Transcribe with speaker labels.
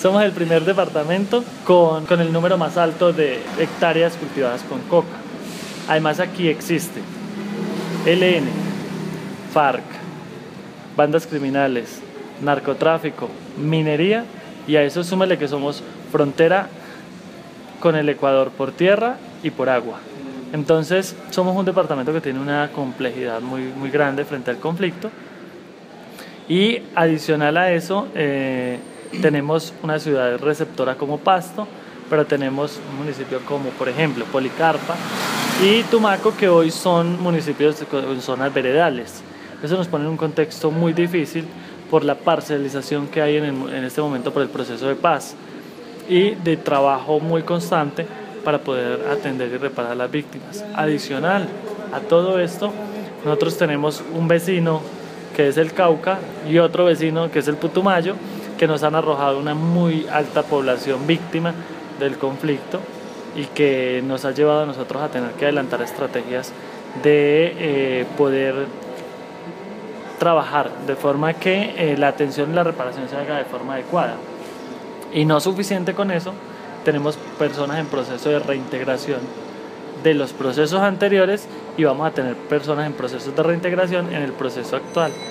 Speaker 1: Somos el primer departamento con el número más alto de hectáreas cultivadas con coca. Además aquí existe ELN, FARC, bandas criminales, narcotráfico, minería, y a eso súmale que somos frontera con el Ecuador por tierra y por agua. Entonces somos un departamento que tiene una complejidad muy grande frente al conflicto, y adicional a eso tenemos una ciudad receptora como Pasto, pero tenemos un municipio como por ejemplo Policarpa y Tumaco, que hoy son municipios con zonas veredales. Eso nos pone en un contexto muy difícil por la parcelización que hay en este momento por el proceso de paz y de trabajo muy constante para poder atender y reparar a las víctimas. Adicional a todo esto, nosotros tenemos un vecino que es el Cauca y otro vecino que es el Putumayo, que nos han arrojado una muy alta población víctima del conflicto y que nos ha llevado a nosotros a tener que adelantar estrategias de poder trabajar de forma que la atención y la reparación se haga de forma adecuada. Y no suficiente con eso, tenemos personas en proceso de reintegración de los procesos anteriores y vamos a tener personas en procesos de reintegración en el proceso actual.